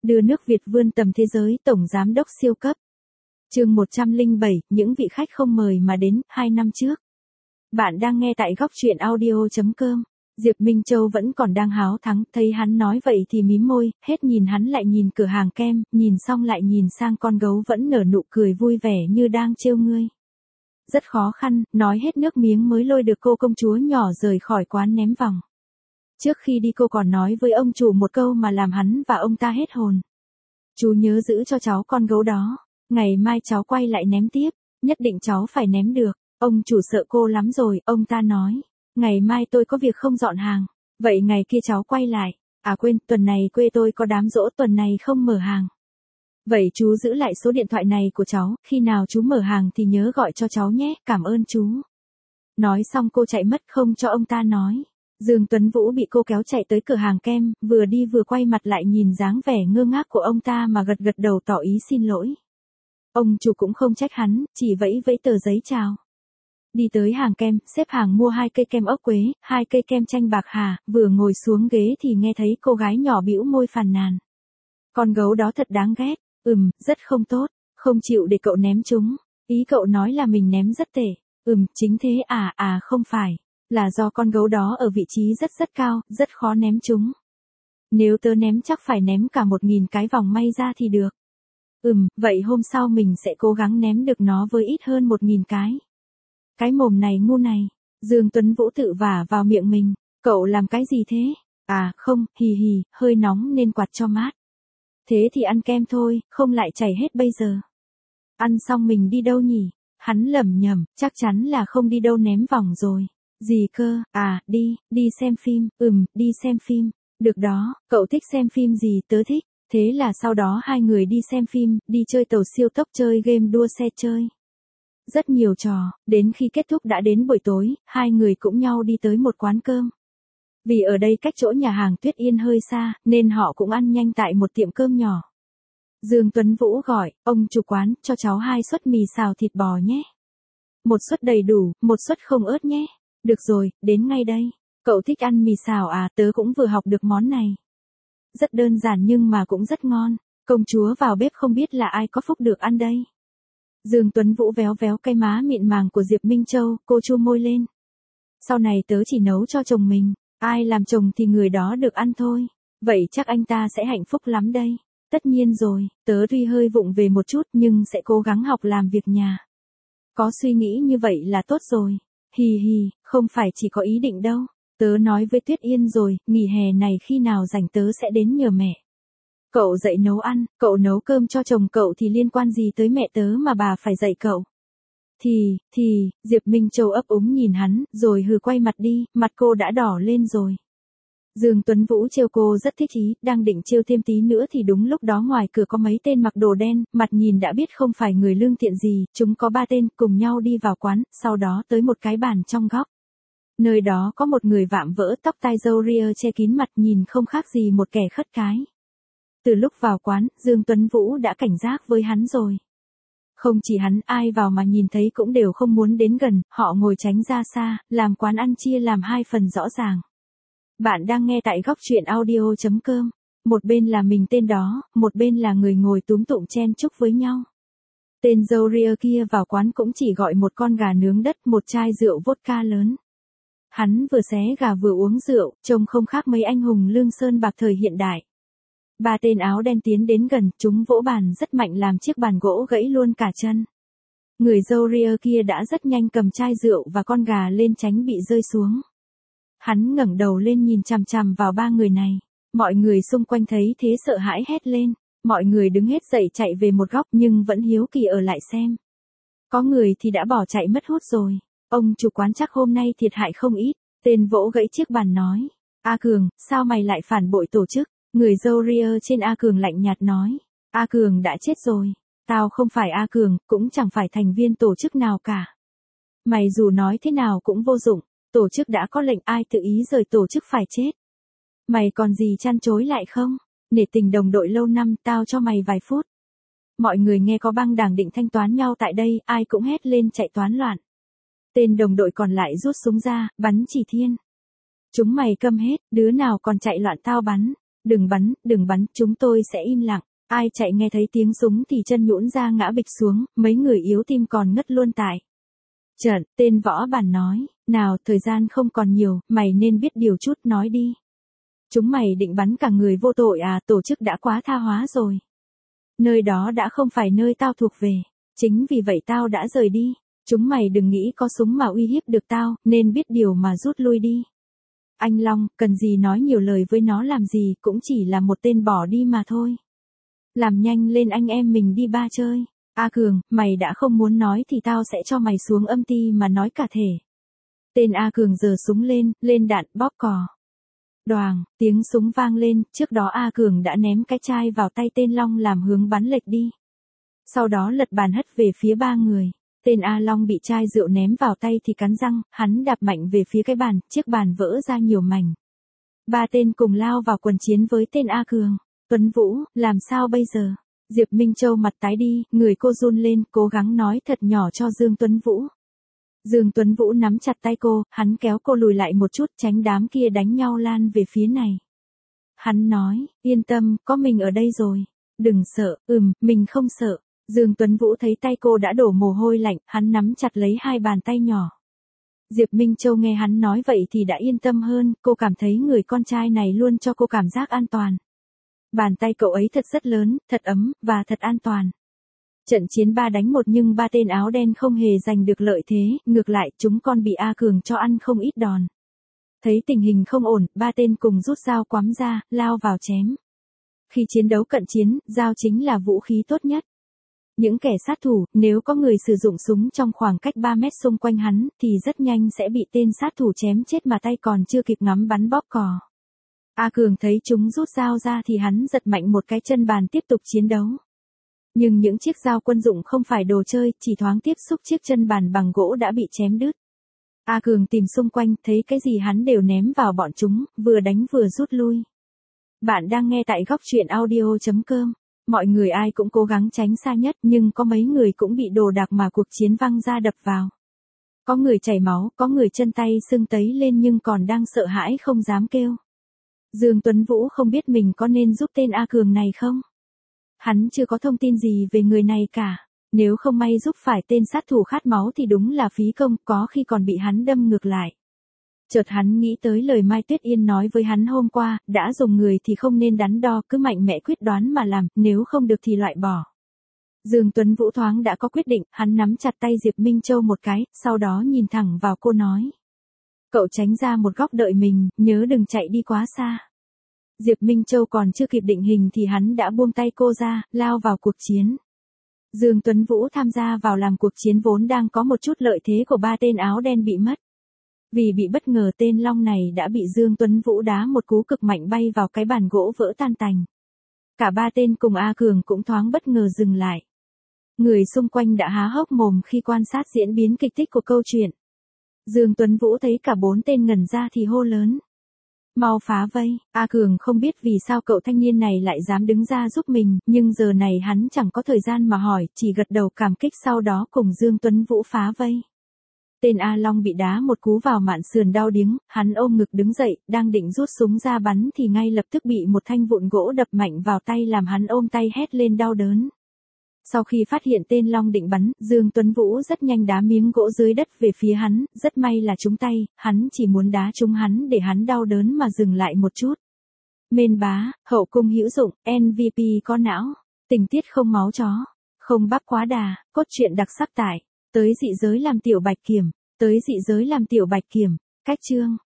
Đưa nước Việt vươn tầm thế giới, Tổng Giám đốc siêu cấp. Chương 107, những vị khách không mời mà đến, 2 năm trước. Bạn đang nghe tại góc truyện audio.com. Diệp Minh Châu vẫn còn đang háo thắng, thấy hắn nói vậy thì mím môi, hết nhìn hắn lại nhìn cửa hàng kem, nhìn xong lại nhìn sang con gấu vẫn nở nụ cười vui vẻ như đang trêu ngươi. Rất khó khăn, nói hết nước miếng mới lôi được cô công chúa nhỏ rời khỏi quán ném vòng. Trước khi đi cô còn nói với ông chủ một câu mà làm hắn và ông ta hết hồn. Chú nhớ giữ cho cháu con gấu đó, ngày mai cháu quay lại ném tiếp, nhất định cháu phải ném được. Ông chủ sợ cô lắm rồi, ông ta nói, ngày mai tôi có việc không dọn hàng, vậy ngày kia cháu quay lại. À quên, tuần này quê tôi có đám giỗ, tuần này không mở hàng. Vậy chú giữ lại số điện thoại này của cháu, khi nào chú mở hàng thì nhớ gọi cho cháu nhé, cảm ơn chú. Nói xong cô chạy mất không cho ông ta nói. Dương Tuấn Vũ bị cô kéo chạy tới cửa hàng kem, vừa đi vừa quay mặt lại nhìn dáng vẻ ngơ ngác của ông ta mà gật gật đầu tỏ ý xin lỗi. Ông chủ cũng không trách hắn, chỉ vẫy vẫy tờ giấy chào. Đi tới hàng kem, xếp hàng mua 2 cây kem ốc quế, 2 cây kem chanh bạc hà, vừa ngồi xuống ghế thì nghe thấy cô gái nhỏ bĩu môi phàn nàn. Con gấu đó thật đáng ghét, rất không tốt, không chịu để cậu ném chúng. Ý cậu nói là mình ném rất tệ. Chính thế không phải. Là do con gấu đó ở vị trí rất cao, rất khó ném chúng. Nếu tớ ném chắc phải ném cả 1000 cái vòng may ra thì được. Vậy hôm sau mình sẽ cố gắng ném được nó với ít hơn 1000 cái. Cái mồm này ngu này. Dương Tuấn Vũ tự vả vào miệng mình. Cậu làm cái gì thế? À không, hì, hơi nóng nên quạt cho mát. Thế thì ăn kem thôi, không lại chảy hết bây giờ. Ăn xong mình đi đâu nhỉ? Hắn lẩm nhẩm, chắc chắn là không đi đâu ném vòng rồi. Gì cơ? À, đi xem phim. Đi xem phim. Được đó, cậu thích xem phim gì? Tớ thích. Thế là sau đó hai người đi xem phim, đi chơi tàu siêu tốc, chơi game đua xe chơi. Rất nhiều trò, đến khi kết thúc đã đến buổi tối, hai người cũng nhau đi tới một quán cơm. Vì ở đây cách chỗ nhà hàng Tuyết Yên hơi xa, nên họ cũng ăn nhanh tại một tiệm cơm nhỏ. Dương Tuấn Vũ gọi, ông chủ quán, cho cháu 2 suất mì xào thịt bò nhé. 1 suất đầy đủ, 1 suất không ớt nhé. Được rồi, đến ngay đây. Cậu thích ăn mì xào à? Tớ cũng vừa học được món này. Rất đơn giản nhưng mà cũng rất ngon. Công chúa vào bếp không biết là ai có phúc được ăn đây. Dương Tuấn Vũ véo véo cái má mịn màng của Diệp Minh Châu, cô chu môi lên. Sau này tớ chỉ nấu cho chồng mình, ai làm chồng thì người đó được ăn thôi. Vậy chắc anh ta sẽ hạnh phúc lắm đây. Tất nhiên rồi, tớ tuy hơi vụng về một chút nhưng sẽ cố gắng học làm việc nhà. Có suy nghĩ như vậy là tốt rồi. Hì, không phải chỉ có ý định đâu. Tớ nói với Tuyết Yên rồi, nghỉ hè này khi nào rảnh tớ sẽ đến nhờ mẹ. Cậu dạy nấu ăn, cậu nấu cơm cho chồng cậu thì liên quan gì tới mẹ tớ mà bà phải dạy cậu. Thì, Diệp Minh Châu ấp úng nhìn hắn, rồi hừ quay mặt đi, mặt cô đã đỏ lên rồi. Dương Tuấn Vũ trêu cô rất thích ý, đang định trêu thêm tí nữa thì đúng lúc đó ngoài cửa có mấy tên mặc đồ đen, mặt nhìn đã biết không phải người lương thiện gì, chúng có 3 tên cùng nhau đi vào quán, sau đó tới một cái bàn trong góc. Nơi đó có một người vạm vỡ, tóc tai râu ria che kín mặt, nhìn không khác gì một kẻ khất cái. Từ lúc vào quán, Dương Tuấn Vũ đã cảnh giác với hắn rồi. Không chỉ hắn, ai vào mà nhìn thấy cũng đều không muốn đến gần, họ ngồi tránh ra xa, làm quán ăn chia làm 2 phần rõ ràng. Bạn đang nghe tại góc truyện audio.com. Một bên là mình tên đó, một bên là người ngồi túm tụm chen chúc với nhau. Tên râu ria kia vào quán cũng chỉ gọi một con gà nướng đất, một chai rượu vodka lớn. Hắn vừa xé gà vừa uống rượu, trông không khác mấy anh hùng lương sơn bạc thời hiện đại. 3 tên áo đen tiến đến gần, chúng vỗ bàn rất mạnh làm chiếc bàn gỗ gãy luôn cả chân. Người râu ria kia đã rất nhanh cầm chai rượu và con gà lên tránh bị rơi xuống. Hắn ngẩng đầu lên nhìn chằm chằm vào 3 người này. Mọi người xung quanh thấy thế sợ hãi hét lên. Mọi người đứng hết dậy chạy về một góc nhưng vẫn hiếu kỳ ở lại xem. Có người thì đã bỏ chạy mất hút rồi. Ông chủ quán chắc hôm nay thiệt hại không ít. Tên vỗ gãy chiếc bàn nói. A Cường, sao mày lại phản bội tổ chức? Người râu ria trên A Cường lạnh nhạt nói. A Cường đã chết rồi. Tao không phải A Cường, cũng chẳng phải thành viên tổ chức nào cả. Mày dù nói thế nào cũng vô dụng. Tổ chức đã có lệnh, ai tự ý rời tổ chức phải chết. Mày còn gì chăn chối lại không? Nể tình đồng đội lâu năm, tao cho mày vài phút. Mọi người nghe có băng đảng định thanh toán nhau tại đây, ai cũng hét lên chạy toán loạn. Tên đồng đội còn lại rút súng ra, bắn chỉ thiên. Chúng mày câm hết, đứa nào còn chạy loạn tao bắn. đừng bắn, chúng tôi sẽ im lặng. Ai chạy nghe thấy tiếng súng thì chân nhũn ra ngã bịch xuống, mấy người yếu tim còn ngất luôn tại trận. Tên võ bản nói, nào thời gian không còn nhiều, mày nên biết điều chút, nói đi. Chúng mày định bắn cả người vô tội à, tổ chức đã quá tha hóa rồi. Nơi đó đã không phải nơi tao thuộc về, chính vì vậy tao đã rời đi. Chúng mày đừng nghĩ có súng mà uy hiếp được tao, nên biết điều mà rút lui đi. Anh Long, cần gì nói nhiều lời với nó làm gì, cũng chỉ là một tên bỏ đi mà thôi. Làm nhanh lên anh em mình đi ba chơi. A Cường, mày đã không muốn nói thì tao sẽ cho mày xuống âm ty mà nói cả thể. Tên A Cường giơ súng lên đạn, bóp cò. Đoàng, tiếng súng vang lên, trước đó A Cường đã ném cái chai vào tay tên Long làm hướng bắn lệch đi. Sau đó lật bàn hất về phía ba người. Tên A Long bị chai rượu ném vào tay thì cắn răng, hắn đạp mạnh về phía cái bàn, chiếc bàn vỡ ra nhiều mảnh. Ba tên cùng lao vào quần chiến với tên A Cường. Tuấn Vũ, làm sao bây giờ? Diệp Minh Châu mặt tái đi, người cô run lên, cố gắng nói thật nhỏ cho Dương Tuấn Vũ. Dương Tuấn Vũ nắm chặt tay cô, hắn kéo cô lùi lại một chút, tránh đám kia đánh nhau lan về phía này. Hắn nói, yên tâm, có mình ở đây rồi. Đừng sợ, mình không sợ. Dương Tuấn Vũ thấy tay cô đã đổ mồ hôi lạnh, hắn nắm chặt lấy hai bàn tay nhỏ. Diệp Minh Châu nghe hắn nói vậy thì đã yên tâm hơn, cô cảm thấy người con trai này luôn cho cô cảm giác an toàn. Bàn tay cậu ấy thật rất lớn, thật ấm, và thật an toàn. Trận chiến 3 đánh 1 nhưng ba tên áo đen không hề giành được lợi thế, ngược lại chúng còn bị A Cường cho ăn không ít đòn. Thấy tình hình không ổn, ba tên cùng rút dao quắm ra, lao vào chém. Khi chiến đấu cận chiến, dao chính là vũ khí tốt nhất. Những kẻ sát thủ, nếu có người sử dụng súng trong khoảng cách 3 mét xung quanh hắn, thì rất nhanh sẽ bị tên sát thủ chém chết mà tay còn chưa kịp ngắm bắn bóp cò. A Cường thấy chúng rút dao ra thì hắn giật mạnh một cái chân bàn tiếp tục chiến đấu. Nhưng những chiếc dao quân dụng không phải đồ chơi, chỉ thoáng tiếp xúc chiếc chân bàn bằng gỗ đã bị chém đứt. A Cường tìm xung quanh, thấy cái gì hắn đều ném vào bọn chúng, vừa đánh vừa rút lui. Bạn đang nghe tại góc truyện audio.com. Mọi người ai cũng cố gắng tránh xa nhất, nhưng có mấy người cũng bị đồ đạc mà cuộc chiến văng ra đập vào. Có người chảy máu, có người chân tay sưng tấy lên nhưng còn đang sợ hãi không dám kêu. Dương Tuấn Vũ không biết mình có nên giúp tên A Cường này không? Hắn chưa có thông tin gì về người này cả. Nếu không may giúp phải tên sát thủ khát máu thì đúng là phí công, có khi còn bị hắn đâm ngược lại. Chợt hắn nghĩ tới lời Mai Tuyết Yên nói với hắn hôm qua, đã dùng người thì không nên đắn đo, cứ mạnh mẽ quyết đoán mà làm, nếu không được thì loại bỏ. Dương Tuấn Vũ thoáng đã có quyết định, hắn nắm chặt tay Diệp Minh Châu một cái, sau đó nhìn thẳng vào cô nói. Cậu tránh ra một góc đợi mình, nhớ đừng chạy đi quá xa. Diệp Minh Châu còn chưa kịp định hình thì hắn đã buông tay cô ra, lao vào cuộc chiến. Dương Tuấn Vũ tham gia vào làm cuộc chiến vốn đang có một chút lợi thế của ba tên áo đen bị mất. Vì bị bất ngờ tên Long này đã bị Dương Tuấn Vũ đá một cú cực mạnh bay vào cái bàn gỗ vỡ tan tành. Cả ba tên cùng A Cường cũng thoáng bất ngờ dừng lại. Người xung quanh đã há hốc mồm khi quan sát diễn biến kịch tích của câu chuyện. Dương Tuấn Vũ thấy cả bốn tên ngẩn ra thì hô lớn. Mau phá vây, A Cường không biết vì sao cậu thanh niên này lại dám đứng ra giúp mình, nhưng giờ này hắn chẳng có thời gian mà hỏi, chỉ gật đầu cảm kích sau đó cùng Dương Tuấn Vũ phá vây. Tên A Long bị đá một cú vào mạn sườn đau điếng, hắn ôm ngực đứng dậy, đang định rút súng ra bắn thì ngay lập tức bị một thanh vụn gỗ đập mạnh vào tay làm hắn ôm tay hét lên đau đớn. Sau khi phát hiện tên Long định bắn, Dương Tuấn Vũ rất nhanh đá miếng gỗ dưới đất về phía hắn, rất may là trúng tay, hắn chỉ muốn đá trúng hắn để hắn đau đớn mà dừng lại một chút. Mên bá, hậu cung hữu dụng, MVP có não, tình tiết không máu chó, không bắp quá đà, cốt truyện đặc sắc tại, tới dị giới làm tiểu bạch kiểm, cách chương.